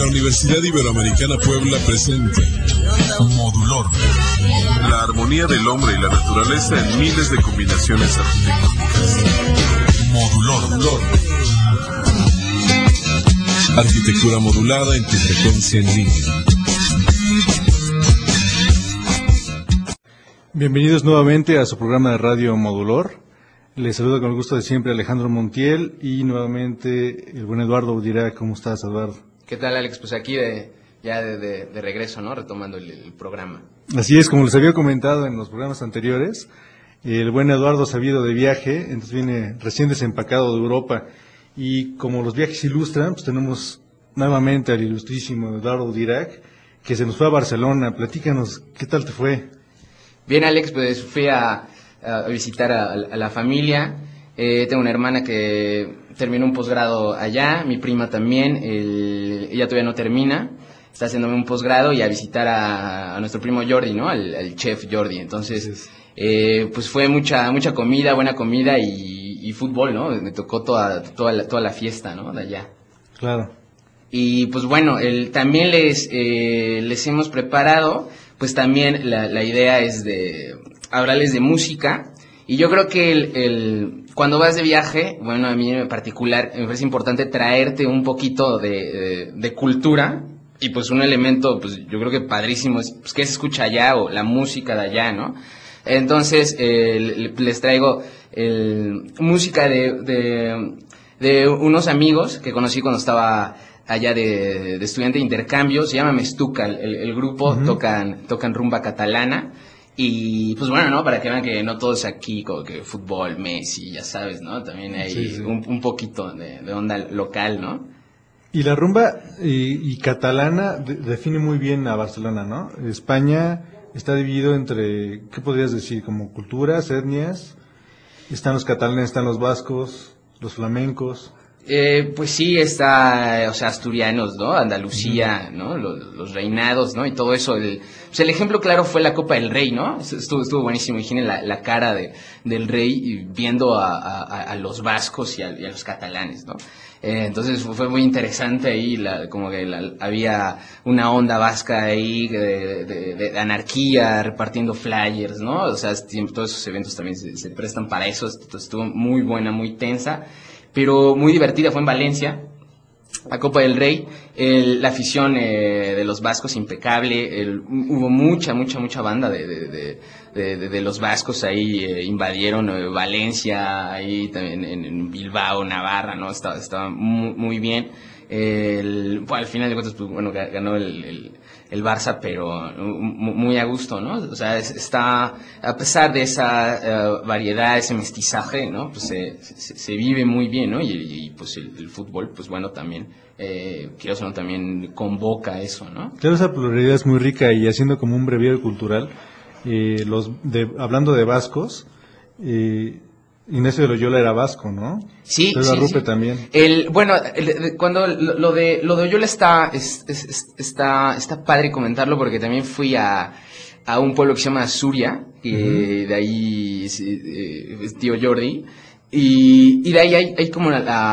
La Universidad Iberoamericana Puebla presenta Modulor. La armonía del hombre y la naturaleza en miles de combinaciones arquitectónicas. Modulor. Arquitectura modulada en tu frecuencia en línea. Bienvenidos nuevamente a su programa de radio Modulor. Les saludo con el gusto de siempre Alejandro Montiel y nuevamente el buen Eduardo Udirac. ¿Cómo estás, Eduardo? ¿Qué tal, Alex? Pues aquí de regreso, ¿no? Retomando el programa. Así es, como les había comentado en los programas anteriores, el buen Eduardo se ha ido de viaje, entonces viene recién desempacado de Europa. Y como los viajes ilustran, pues tenemos nuevamente al ilustrísimo Eduardo Udirac, que se nos fue a Barcelona. Platícanos, ¿qué tal te fue? Bien, Alex, pues fui a visitar a la familia. Tengo una hermana que terminó un posgrado allá, mi prima también, ella todavía no termina, está haciéndome un posgrado, y a visitar a nuestro primo Jordi, ¿no? Al chef Jordi. Entonces, pues fue mucha comida, buena comida y fútbol, ¿no? Me tocó toda la fiesta, ¿no? De allá. Claro. Y pues bueno, también les hemos preparado, pues también la idea es de hablarles de música. Y yo creo que cuando vas de viaje, bueno, a mí en particular me parece importante traerte un poquito de cultura. Y pues un elemento, pues yo creo que padrísimo es pues, qué se escucha allá o la música de allá, ¿no? Entonces les traigo música de unos amigos que conocí cuando estaba allá de estudiante de intercambio. Se llama Mestuca el grupo. Uh-huh. tocan rumba catalana. Y pues bueno, ¿no? Para que vean que no todo es aquí como que fútbol, Messi, ya sabes, ¿no? También hay un poquito de onda local, ¿no? Y la rumba y catalana define muy bien a Barcelona, ¿no? España está dividido entre, ¿qué podrías decir? Como culturas, etnias. Están los catalanes, están los vascos, los flamencos. Pues sí, está, o sea, asturianos, ¿no? Andalucía, ¿no? Los reinados, ¿no? Y todo eso. Pues el ejemplo claro fue la Copa del Rey, ¿no? Estuvo buenísimo. Imaginen la cara del rey viendo a los vascos y a los catalanes, ¿no? Entonces fue muy interesante ahí, como que había una onda vasca ahí de anarquía, repartiendo flyers, ¿no? O sea, todos esos eventos también se prestan para eso. Estuvo muy buena, muy tensa, pero muy divertida. Fue en Valencia, la Copa del Rey. La afición de los vascos impecable. Hubo mucha banda de los vascos ahí. Invadieron Valencia, ahí también en Bilbao, Navarra, ¿no? Estaba muy bien. Al final de cuentas, pues, bueno, ganó el Barça, pero muy a gusto, ¿no? O sea, está, a pesar de esa variedad, ese mestizaje, ¿no? Pues se vive muy bien, ¿no? Y pues el fútbol, pues bueno, también, quiero decir, también convoca eso, ¿no? Claro, esa pluralidad es muy rica, y haciendo como un breviario cultural, hablando de vascos, Ignacio de Loyola era vasco, ¿no? Sí, Pedro Arrupe sí. también. Cuando lo de Loyola está padre comentarlo, porque también fui a un pueblo que se llama Suria, y de ahí es tío Jordi, y de ahí hay como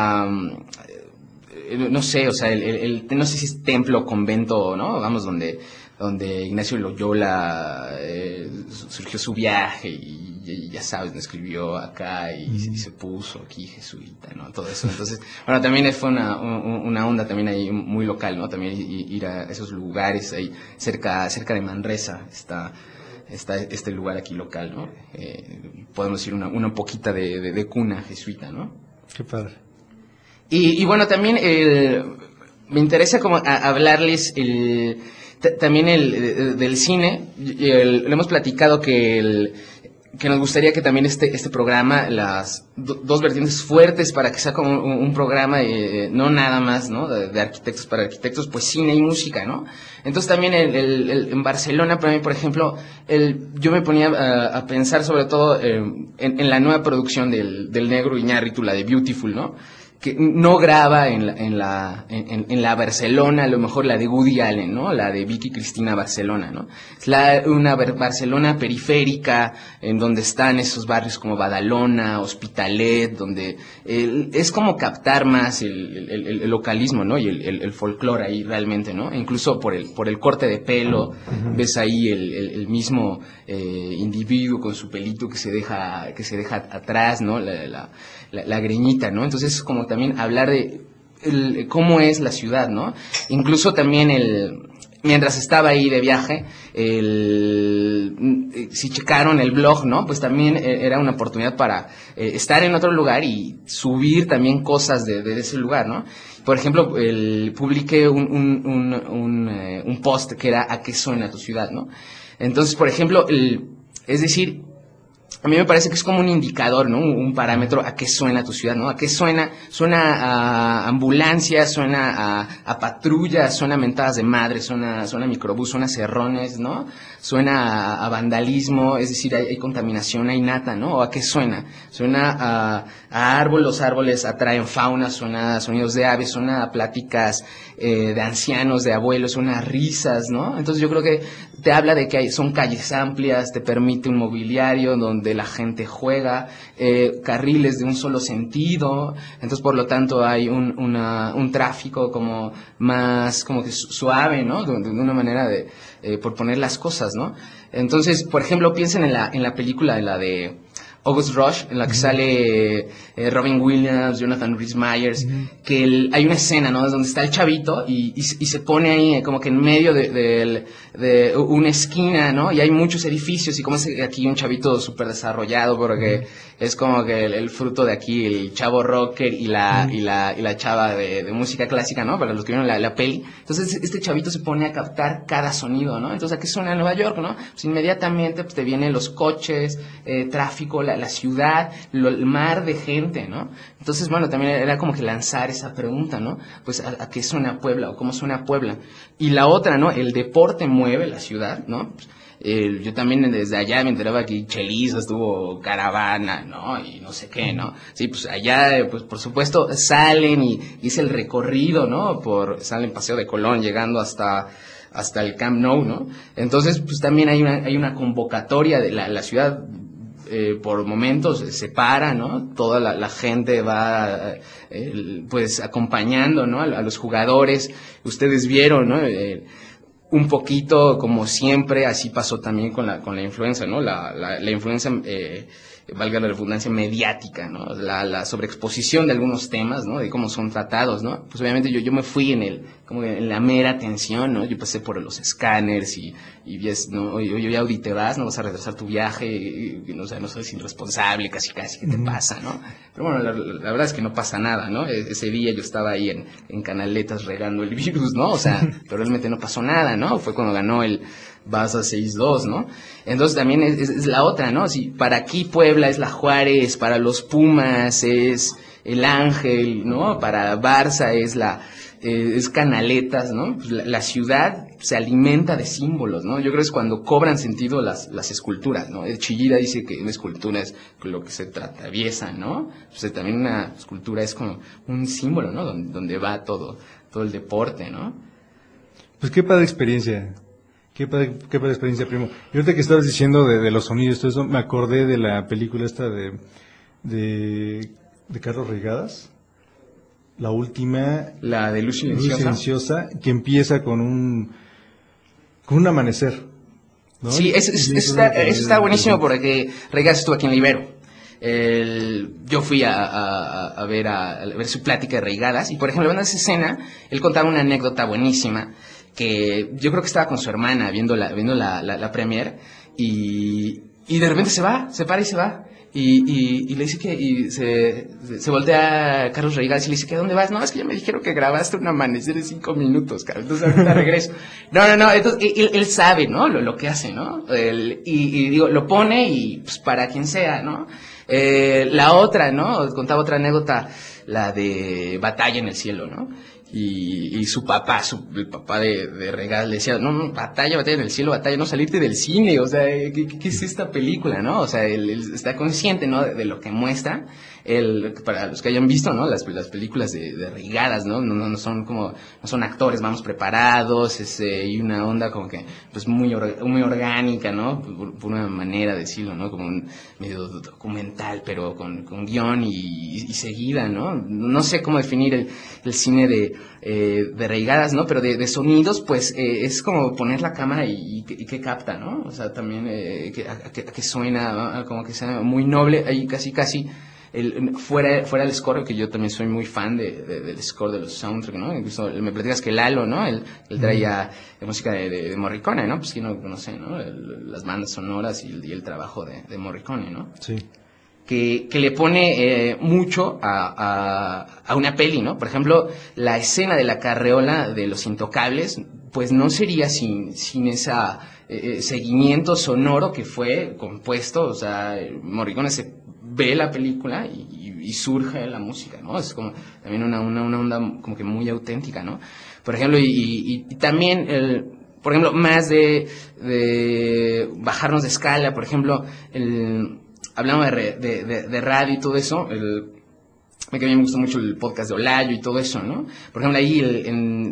no sé, o sea, no sé si es templo o convento, ¿no? Vamos, donde Ignacio Loyola surgió su viaje y ya sabes, me escribió acá y se puso aquí jesuita, ¿no? Todo eso. Entonces, bueno, también fue una onda también ahí muy local, ¿no? También ir a esos lugares ahí cerca de Manresa está este lugar aquí local, ¿no? Podemos decir una poquita de cuna jesuita, ¿no? Qué padre. Y bueno, también me interesa como hablarles también del cine. Le hemos platicado que nos gustaría que también este programa, las dos vertientes fuertes para que sea como un programa no nada más, ¿no? De arquitectos para arquitectos, pues cine y música, ¿no? Entonces también en Barcelona, para mí, por ejemplo, yo me ponía a pensar sobre todo en la nueva producción del negro Iñárritu, la de Beautiful, ¿no? que no graba en la Barcelona, a lo mejor la de Woody Allen, ¿no? La de Vicky Cristina Barcelona, ¿no? Es una Barcelona periférica, en donde están esos barrios como Badalona, Hospitalet, donde es como captar más el localismo, ¿no? Y el folclore ahí realmente, ¿no? Incluso por el corte de pelo, ves ahí el mismo individuo con su pelito que se deja atrás, ¿no? La greñita, ¿no? Entonces es como también hablar de cómo es la ciudad, ¿no? Incluso también mientras estaba ahí de viaje, si checaron el blog, ¿no? Pues también era una oportunidad para estar en otro lugar y subir también cosas de ese lugar, ¿no? Por ejemplo, publiqué un post que era ¿a qué suena tu ciudad?, ¿no? Entonces, por ejemplo, es decir, a mí me parece que es como un indicador, ¿no? Un parámetro a qué suena tu ciudad, ¿no? A qué suena a ambulancia, suena a patrulla, suena a mentadas de madre, suena a microbús, suena a cerrones, ¿no? Suena a vandalismo, es decir, hay contaminación, hay nata, ¿no? ¿O a qué suena? Suena a árbol, los árboles atraen fauna, suena a sonidos de aves, suena a pláticas de ancianos, de abuelos, suena a risas, ¿no? Entonces yo creo que te habla de que son calles amplias, te permite un mobiliario donde la gente juega, carriles de un solo sentido, entonces por lo tanto hay un tráfico como más, como que suave, ¿no? De una manera por poner las cosas, ¿no? Entonces, por ejemplo, piensen en la película de la de August Rush, en la que sale Robin Williams, Jonathan Rhys Meyers, que hay una escena, ¿no? Donde está el chavito y se pone ahí como que en medio de una esquina, ¿no? Y hay muchos edificios y como es aquí un chavito súper desarrollado porque es como que el fruto de aquí, el chavo rocker y la chava de música clásica, ¿no? Para los que vieron la peli. Entonces este chavito se pone a captar cada sonido, ¿no? Entonces, ¿a qué suena Nueva York, no? Pues inmediatamente pues, te vienen los coches, tráfico, la ciudad, el mar de gente, ¿no? Entonces, bueno, también era como que lanzar esa pregunta, ¿no? Pues, ¿a qué suena Puebla o cómo suena Puebla? Y la otra, ¿no? El deporte mueve la ciudad, ¿no? Pues, yo también desde allá me enteraba que Chelizo estuvo Caravana, ¿no? Y no sé qué, ¿no? Sí, pues allá, pues por supuesto, salen y es el recorrido, ¿no? Salen Paseo de Colón llegando hasta el Camp Nou, ¿no? Entonces, pues también hay una convocatoria de la ciudad. Por momentos se para, ¿no? Toda la gente va, pues, acompañando, ¿no? A los jugadores. Ustedes vieron, ¿no? Un poquito, como siempre, así pasó también con la influenza, ¿no? La influenza, valga la redundancia, mediática, ¿no? La sobreexposición de algunos temas, ¿no? De cómo son tratados, ¿no? Pues obviamente yo me fui como en la mera atención, ¿no? Yo pasé por los escáneres y ¿no? Yo ya te vas, no vas a regresar tu viaje, y no sé, no soy irresponsable, casi, ¿qué te pasa, no? Pero bueno, la verdad es que no pasa nada, ¿no? Ese día yo estaba ahí en Canaletas regando el virus, ¿no? O sea, pero realmente no pasó nada, ¿no? Fue cuando ganó el Barça 6-2, ¿no? Entonces también es la otra, ¿no? Si para aquí Puebla es la Juárez, para los Pumas es el Ángel, ¿no? Para Barça es Canaletas, ¿no? Pues la ciudad se alimenta de símbolos, ¿no? Yo creo que es cuando cobran sentido las esculturas, ¿no? Chillida dice que una escultura es lo que se atraviesa, ¿no? Pues también una escultura es como un símbolo, ¿no? Donde va todo el deporte, ¿no? Pues qué padre experiencia. Qué padre experiencia, primo. Y ahorita que estabas diciendo de los sonidos, todo eso, me acordé de la película esta de Carlos Reigadas. La última. La de Luz Silenciosa. Que empieza con un amanecer, ¿no? Sí, eso está buenísimo porque Reigadas estuvo aquí en la Ibero. Yo fui a ver su plática de Reigadas y, por ejemplo, en esa escena, él contaba una anécdota buenísima que yo creo que estaba con su hermana viendo la premiere y de repente se para y se va. Y le dice que se voltea a Carlos Reigadas y le dice que ¿dónde vas? No, es que ya me dijeron que grabaste un amanecer de 5 minutos, Carlos, entonces ahorita regreso. No, entonces él sabe, ¿no? Lo que hace, ¿no? Y digo, lo pone y pues para quien sea, ¿no? La otra, ¿no? Contaba otra anécdota, la de Batalla en el Cielo, ¿no? Y su papá, el papá de Regal le decía, no, batalla en el cielo, batalla, no salirte del cine, o sea, ¿qué es esta película, no? O sea, él está consciente, ¿no? De lo que muestra. Para los que hayan visto, ¿no? Las películas de Reigadas, ¿no? No son actores, vamos preparados, y una onda como que, pues muy orgánica, ¿no? Por una manera de decirlo, ¿no? Como un medio documental, pero con guión y seguida, ¿no? No sé cómo definir el cine de Reigadas, ¿no? Pero de sonidos, pues, es como poner la cámara y que capta, ¿no? O sea, también, que suena, como que sea muy noble, ahí casi, fuera del score, que yo también soy muy fan del score de los soundtracks, ¿no? Incluso me platicas que Lalo, ¿no? Él traía música de Morricone, ¿no? Pues quién no conoce, ¿no? Las bandas sonoras y el trabajo de Morricone, ¿no? Sí. Que le pone mucho a una peli, ¿no? Por ejemplo, la escena de la carreola de Los Intocables, pues no sería sin esa seguimiento sonoro que fue compuesto, o sea, Morricone ve la película y surge la música, ¿no? Es como también una onda como que muy auténtica, ¿no? Por ejemplo, y también por ejemplo, más de bajarnos de escala, por ejemplo, hablamos de radio y todo eso, que a mí me gusta mucho el podcast de Olayo y todo eso, ¿no? Por ejemplo, ahí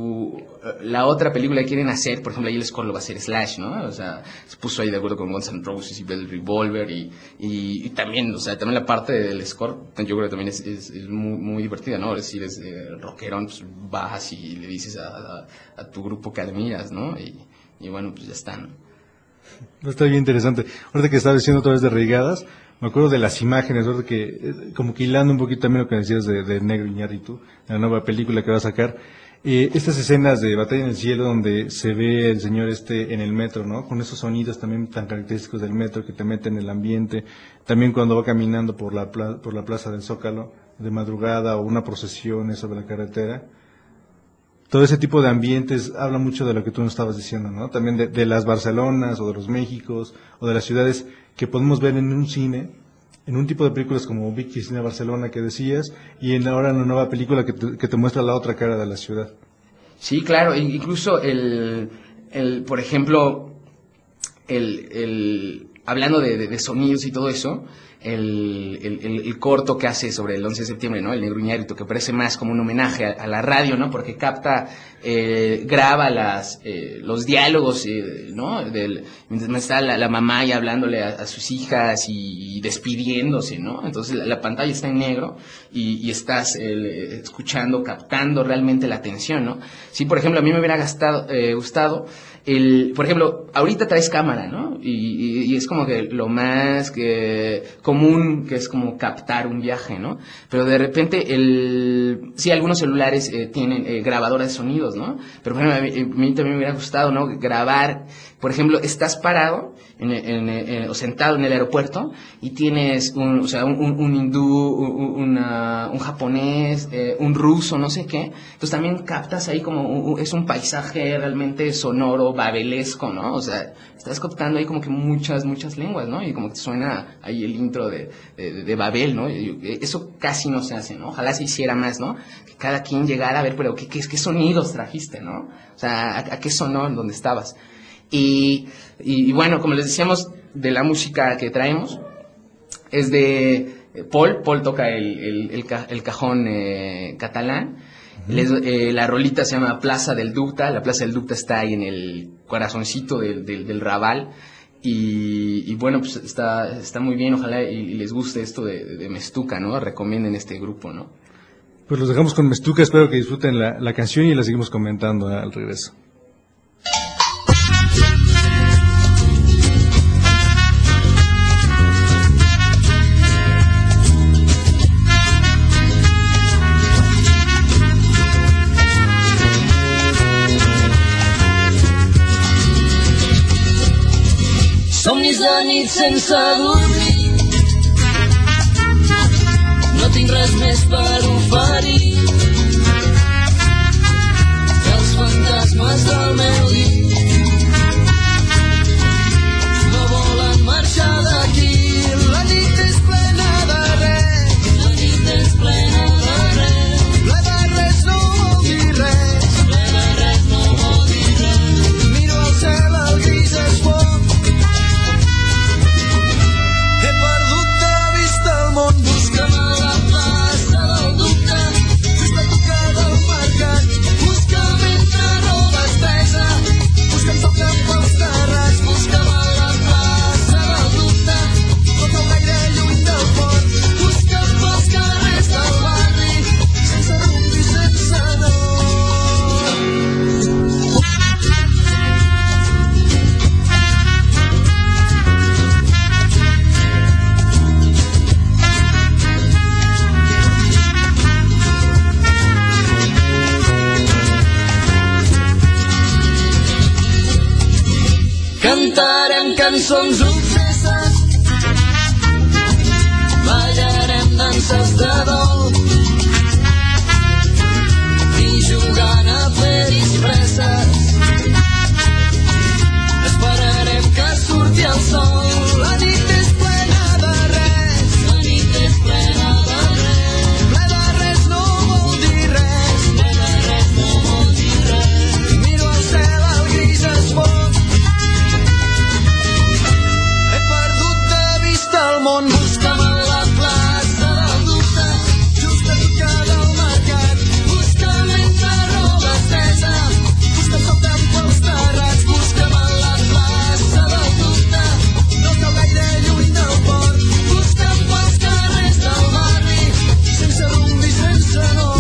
la otra película que quieren hacer, por ejemplo, ahí el score lo va a hacer Slash, ¿no? O sea, se puso ahí de acuerdo con Guns N' Roses y Velvet Revolver y también, o sea, también la parte del score, yo creo que también es muy, muy divertida, ¿no? Es decir, es rockerón, pues bajas y le dices a tu grupo que admiras, ¿no? Y bueno, pues ya está, ¿no? Está bien interesante. Ahorita que estaba diciendo otra vez de Reigadas, me acuerdo de las imágenes, ahorita que, como que hilando un poquito también lo que decías de Negro Iñárritu, la nueva película que va a sacar, estas escenas de Batalla en el Cielo donde se ve el señor en el metro, ¿no? Con esos sonidos también tan característicos del metro que te meten en el ambiente, también cuando va caminando por la plaza del Zócalo de madrugada o una procesión sobre la carretera. Todo ese tipo de ambientes habla mucho de lo que tú nos estabas diciendo, ¿no? También de las Barcelonas o de los Méxicos o de las ciudades que podemos ver en un cine, en un tipo de películas como Big Cine Barcelona que decías, y ahora en la nueva película que te muestra la otra cara de la ciudad. Sí, claro, incluso por ejemplo, hablando de sonidos y todo eso, el corto que hace sobre el 11 de septiembre, ¿no? El Negro Iñárritu, que parece más como un homenaje a la radio, ¿no? Porque graba los diálogos, ¿no? Mientras está la mamá ya hablándole a sus hijas y despidiéndose, ¿no? Entonces la pantalla está en negro y estás escuchando, captando realmente la atención, ¿no? Sí, por ejemplo, a mí me hubiera gustado por ejemplo, ahorita traes cámara, ¿no? Y es como que lo más común, que es como captar un viaje, ¿no? Pero de repente, sí, algunos celulares tienen grabadoras de sonidos, ¿no? Pero por ejemplo, a mí también me hubiera gustado, ¿no? Grabar, por ejemplo, estás parado o sentado en el aeropuerto y tienes un hindú, un japonés, un ruso, no sé qué. Entonces también captas ahí como es un paisaje realmente sonoro, babelesco, ¿no? O sea, estás captando ahí como que muchas lenguas, ¿no? Y como que suena ahí el intro de Babel, ¿no? Eso casi no se hace, ¿no? Ojalá se hiciera más, ¿no? Que cada quien llegara a ver, pero ¿qué sonidos trajiste, ¿no? O sea, ¿a qué sonó en donde estabas? Y bueno, como les decíamos, de la música que traemos, es de Paul toca el cajón catalán. La rolita se llama Plaza del Dubte. La Plaza del Dubte está ahí en el corazoncito del Raval. Y bueno, pues está muy bien. Ojalá y les guste esto de Mestuca, ¿no? Recomienden este grupo, ¿no? Pues los dejamos con Mestuca. Espero que disfruten la canción y la seguimos comentando al regreso. Somnis de nit sense dormir, no tinc res més per oferir que els fantasmes del meu llit no volen marxar d'aquí. La nit és plena de res, la nit és plena de tant són sorpreses. Ballarem danses de dol i jugant a fer disfresses. Esperarem que surti el sol. La nit és plena de res. La nit és plena de res. Ple de res no vol dir res. Ple de res no vol dir res. Miro al cel, el gris es fon. He perdut de vista el món. Busca'm a la plaça del dubte, just a tocar del mercat. Busca'm entre roba estesa, busca'm saltant pels terrats. Busca'm a la plaça del dubte, no cal gaire lluny del port. Busca'm pels carrers del barri, sense rumb i sense nord.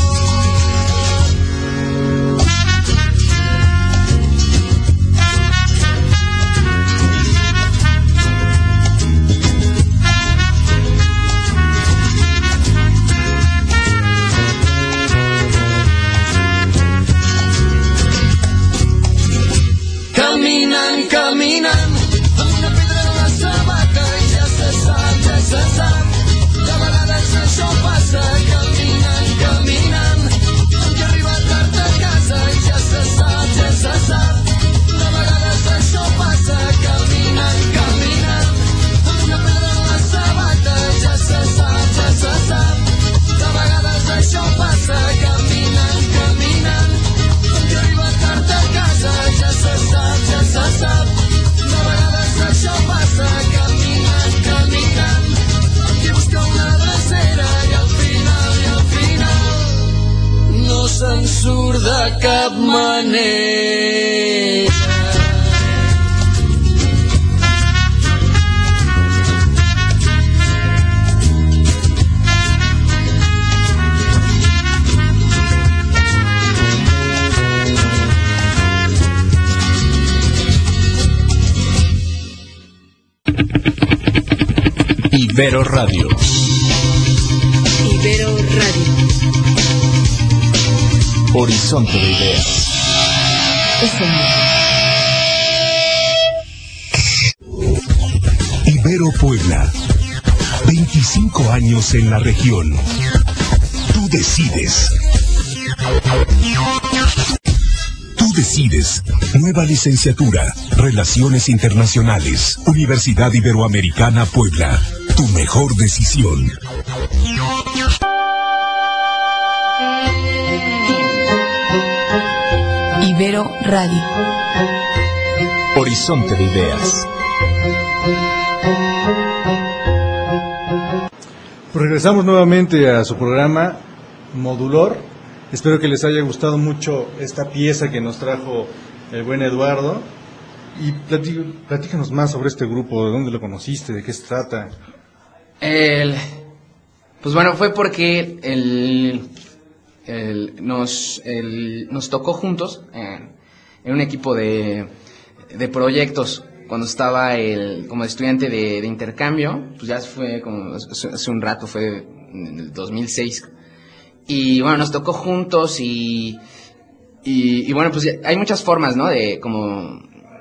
Caminant, caminant, amb una pedra a la sabata i ja se sap, ja se sap. De vegades això passa, caminant, caminant, que arriba tard a casa i ja se sap, ja se sap. De vegades això passa, caminant, caminant, amb una pedra a la sabata i ja se sap, ja se sap. De vegades això passa, caminant, caminant, que arriba tard a casa ja se sap, ja se sap. De vegades això passa, caminant, caminant, qui busca una drecera i al final no se'n surt de cap manera. Ibero Radio. Ibero Radio. Horizonte de ideas. Ibero Puebla. 25 años en la región. Tú decides. Tú decides. Nueva licenciatura. Relaciones Internacionales. Universidad Iberoamericana Puebla. Tu mejor decisión. Ibero Radio. Horizonte de ideas. Pues regresamos nuevamente a su programa Modulor. Espero que les haya gustado mucho esta pieza que nos trajo el buen Eduardo. Y platícanos más sobre este grupo, de dónde lo conociste, de qué se trata. Pues bueno, fue porque nos tocó juntos en un equipo de proyectos cuando estaba como estudiante de intercambio. Pues ya fue como hace un rato, fue en el 2006. Y bueno, nos tocó juntos y bueno, pues hay muchas formas, ¿no? De como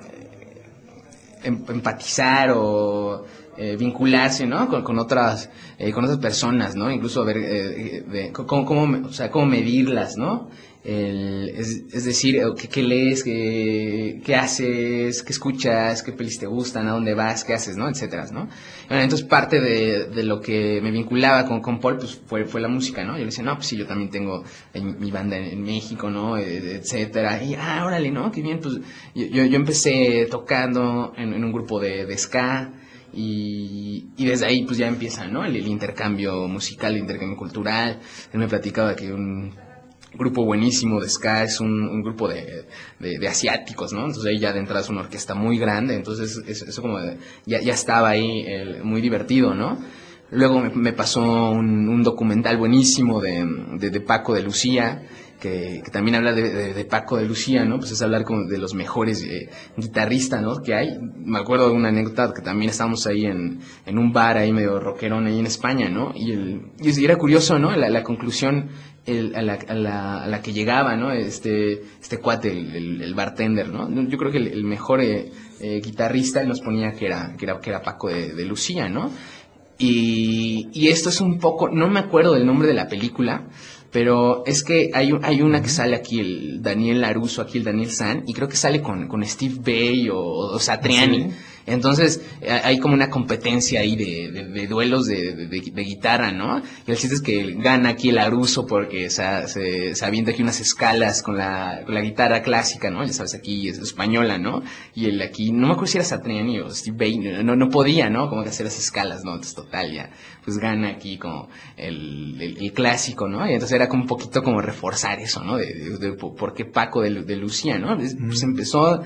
empatizar o vincularse, ¿no? Con otras personas, ¿no? Incluso ver cómo medirlas, ¿no? Es decir, ¿qué lees? ¿Qué haces? ¿Qué escuchas? ¿Qué pelis te gustan? ¿A dónde vas? ¿Qué haces? ¿No? Etcétera, ¿no? Bueno, entonces parte de lo que me vinculaba con Paul, pues fue la música, ¿no? Yo le decía, no, pues sí, yo también tengo mi banda en México, ¿no? Etcétera. Y, órale, ¿no? Qué bien, pues yo empecé tocando en un grupo de ska. Y desde ahí pues ya empieza, ¿no? El intercambio musical, el intercambio cultural. Él me platicaba que un grupo buenísimo de ska es un grupo de asiáticos, ¿no? Entonces ahí ya de entrada es una orquesta muy grande, entonces eso como ya estaba ahí muy divertido, ¿no? Luego me pasó un documental buenísimo de Paco de Lucía, que también habla de Paco de Lucía, ¿no? Pues es hablar como de los mejores guitarristas, ¿no? Que hay. Me acuerdo de una anécdota que también estábamos ahí en un bar ahí medio rockerón ahí en España, ¿no? Y era curioso, ¿no? La conclusión a la que llegaba, ¿no? Este cuate, el bartender, ¿no? Yo creo que el mejor guitarrista él nos ponía que era Paco de Lucía, ¿no? Y esto es un poco, no me acuerdo del nombre de la película, pero es que hay una que sale aquí, el Daniel LaRusso, aquí el Daniel San, y creo que sale con Steve Vai o Satriani. ¿Sí? Entonces hay como una competencia ahí de duelos de guitarra, ¿no? Y el chiste es que gana aquí el LaRusso porque se avienta aquí unas escalas con la guitarra clásica, ¿no? Ya sabes, aquí es española, ¿no? Y el aquí, no me acuerdo si era Satriani o Steve Vai, no podía, ¿no? Como que hacer las escalas, ¿no? Entonces total, ya, pues gana aquí como el clásico, ¿no? Y entonces era como un poquito como reforzar eso, ¿no? De por qué Paco de Lucía, ¿no? Pues empezó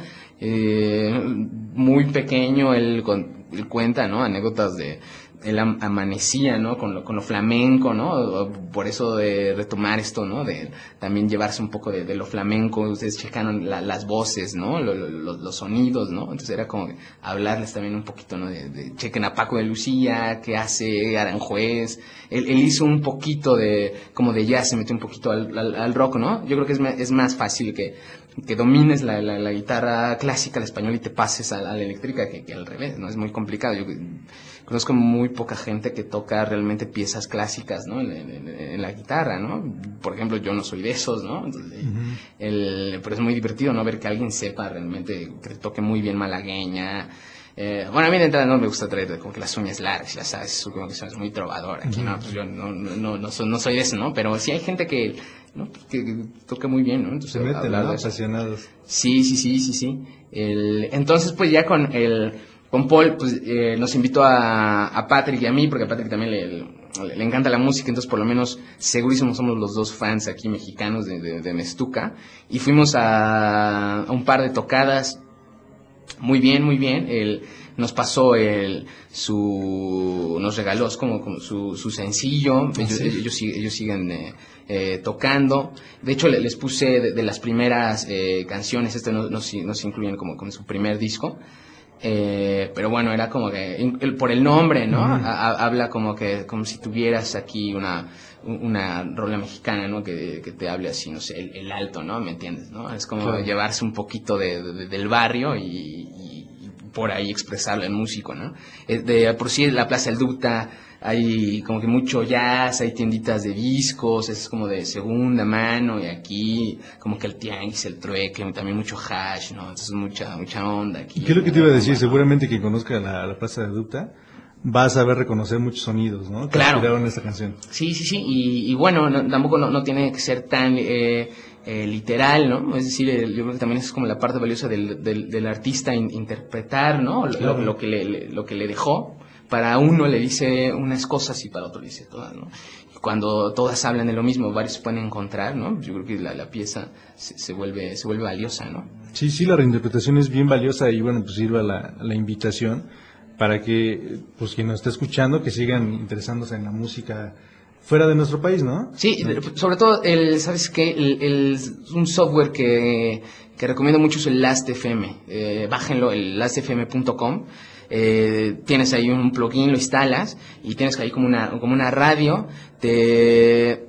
muy pequeño, él cuenta, ¿no? Anécdotas él amanecía, ¿no? Con lo flamenco, ¿no? Por eso de retomar esto, ¿no? De también llevarse un poco de lo flamenco. Ustedes checaron las voces, ¿no? Los sonidos, ¿no? Entonces era como hablarles también un poquito, ¿no? De chequen a Paco de Lucía, qué hace Aranjuez. Él hizo un poquito como de jazz, se metió un poquito al rock, ¿no? Yo creo que es más fácil que domines la guitarra clásica, la española, y te pases a la eléctrica que al revés, ¿no? Es muy complicado. Yo conozco muy poca gente que toca realmente piezas clásicas, ¿no? En la guitarra, ¿no? Por ejemplo, yo no soy de esos, ¿no? Entonces, pero es muy divertido, ¿no? Ver que alguien sepa realmente, que toque muy bien malagueña. Bueno, a mí de entrada no me gusta traer como que las uñas largas, ya sabes, como que es muy trovador aquí, ¿no? Pues yo no soy de eso, ¿no? Pero sí hay gente que, ¿no? Que toca muy bien, ¿no? Entonces, se meten, ¿no? Apasionados. Sí. Entonces, pues ya con Paul, pues nos invitó a Patrick y a mí, porque a Patrick también le encanta la música, entonces por lo menos segurísimo somos los dos fans aquí mexicanos de Mestuca, y fuimos a un par de tocadas. Muy bien. Él nos pasó nos regaló como su sencillo. Ellos siguen tocando. De hecho, les puse de las primeras canciones. No se incluyen como su primer disco. Pero bueno, era como que por el nombre, ¿no? Habla como si tuvieras aquí una rola mexicana, ¿no? Que te hable así, no sé, el alto, ¿no? ¿Me entiendes? ¿No? Es como claro, llevarse un poquito del barrio y por ahí expresarlo en músico, ¿no? Por sí la Plaza del Ducta hay como que mucho jazz, hay tienditas de discos, es como de segunda mano, y aquí como que el tianguis, el trueque, también mucho hash, ¿no? Entonces mucha onda aquí. ¿Y qué es lo que te iba a decir? Seguramente que conozca la Plaza del Ducta vas a ver reconocer muchos sonidos, ¿no? Que claro. Inspiraron esta canción. Sí. Y bueno, tampoco no tiene que ser tan literal, ¿no? Es decir, yo creo que también es como la parte valiosa del artista interpretar, ¿no? Claro. Lo que le dejó. Para uno le dice unas cosas y para otro le dice todas, ¿no? Y cuando todas hablan de lo mismo, varios se pueden encontrar, ¿no? Yo creo que la pieza se vuelve valiosa, ¿no? Sí, la reinterpretación es bien valiosa y bueno, pues sirva la invitación para que, pues quien nos esté escuchando, que sigan interesándose en la música fuera de nuestro país, ¿no? Sí, sobre todo, ¿sabes qué? Un software que recomiendo mucho es el Last.fm. Bájenlo, el lastfm.com. Tienes ahí un plugin, lo instalas y tienes ahí como una radio, te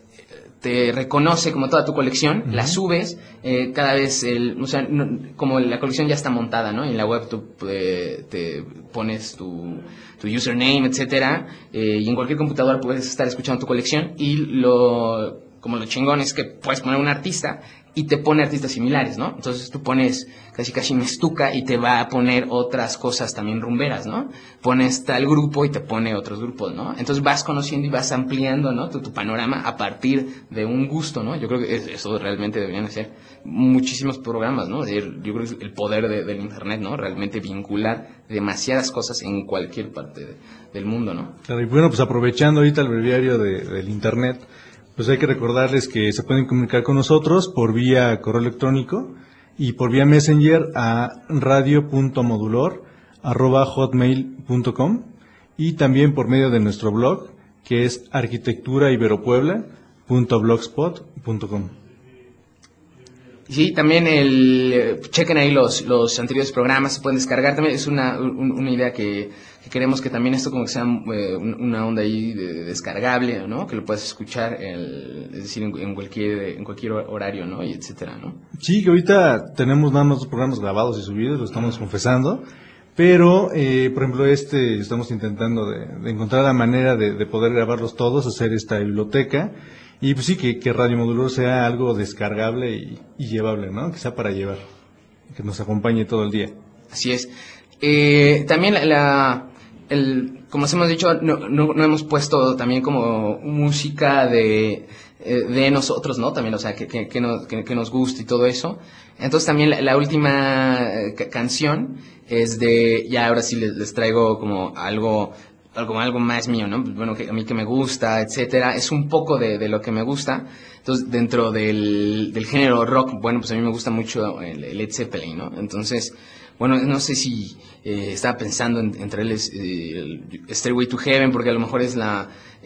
reconoce como toda tu colección, la subes, cada vez, como la colección ya está montada, ¿no? En la web tú te pones tu username, etcétera, y en cualquier computadora puedes estar escuchando tu colección, y lo chingón es que puedes poner un artista y te pone artistas similares, ¿no? Entonces tú pones casi Mestuca y te va a poner otras cosas también rumberas, ¿no? Pones tal grupo y te pone otros grupos, ¿no? Entonces vas conociendo y vas ampliando, ¿no? Tu panorama a partir de un gusto, ¿no? Yo creo que eso realmente deberían hacer muchísimos programas, ¿no? Yo creo que es el poder del internet, ¿no? Realmente vincular demasiadas cosas en cualquier parte del mundo, ¿no? Claro, y bueno, pues aprovechando ahorita el breviario del internet, pues hay que recordarles que se pueden comunicar con nosotros por vía correo electrónico y por vía Messenger a radio.modulor@hotmail.com y también por medio de nuestro blog, que es arquitecturaiberopuebla.blogspot.com. Sí, también chequen ahí los anteriores programas, se pueden descargar. También es una idea que queremos que también esto como que sea una onda ahí descargable, ¿no? Que lo puedas escuchar, es decir, en cualquier horario, ¿no? Y etcétera, ¿no? Sí, que ahorita tenemos nada más 2 programas grabados y subidos, lo estamos confesando. Pero, por ejemplo, estamos intentando de encontrar la manera de poder grabarlos todos, hacer esta biblioteca. Y pues sí, que Radio Modulor sea algo descargable y llevable, ¿no? Que sea para llevar, que nos acompañe todo el día. Así es. También como os hemos dicho, no hemos puesto también como música de nosotros, ¿no? También, o sea, que nos guste y todo eso. Entonces también la última canción es ya ahora sí les traigo como algo más mío, ¿no? Bueno, que a mí que me gusta, etcétera. Es un poco de lo que me gusta. Entonces, dentro del género rock, bueno, pues a mí me gusta mucho el Led Zeppelin, ¿no? Entonces, bueno, no sé si estaba pensando entre el Stairway to Heaven, porque a lo mejor es la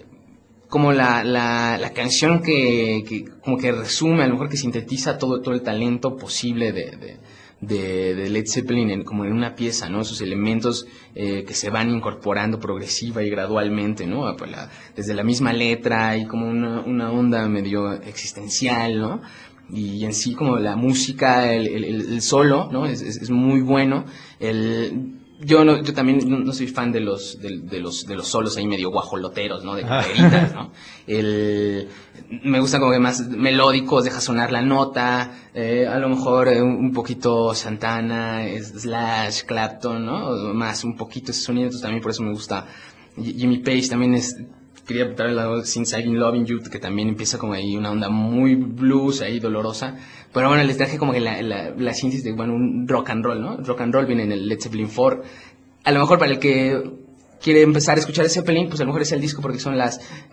canción que como que resume, a lo mejor que sintetiza todo el talento posible de Led Zeppelin como en una pieza, ¿no? Esos elementos que se van incorporando progresiva y gradualmente, ¿no? Pues desde la misma letra y como una onda medio existencial, ¿no? Y en sí como la música, el solo, ¿no? Es muy bueno. Yo también no soy fan de los solos ahí medio guajoloteros, ¿no? De carreritas, ¿no? Me gustan como que más melódicos, deja sonar la nota, a lo mejor un poquito Santana, Slash, Clapton, ¿no? Más un poquito ese sonido, entonces también por eso me gusta. Jimmy Page también quería traer la Since I've Been Loving You, que también empieza como ahí una onda muy blues, ahí dolorosa. Pero bueno, les traje como que la síntesis de, bueno, un rock and roll, ¿no? Rock and roll viene en el Led Zeppelin 4. A lo mejor para el que quiere empezar a escuchar Zeppelin, pues a lo mejor es el disco porque son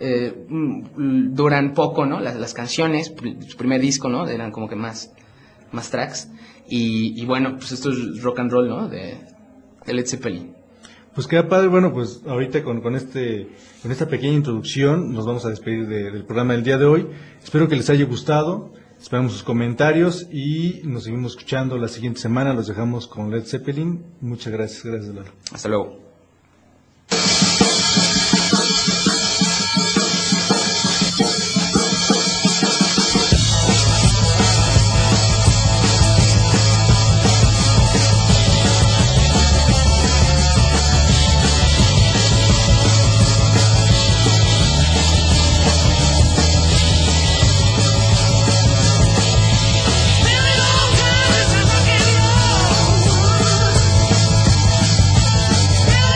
duran poco, ¿no? Las canciones, su primer disco, ¿no? Eran como que más tracks. Y bueno, pues esto es rock and roll, ¿no? De Led Zeppelin. Pues queda padre. Bueno, pues ahorita con esta pequeña introducción nos vamos a despedir del programa del día de hoy. Espero que les haya gustado, esperamos sus comentarios y nos seguimos escuchando la siguiente semana. Los dejamos con Led Zeppelin. Muchas gracias, Lalo. Hasta luego. Been a long time since I get old.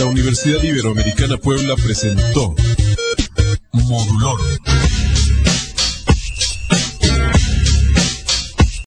La Universidad Iberoamericana Puebla presentó Modulor.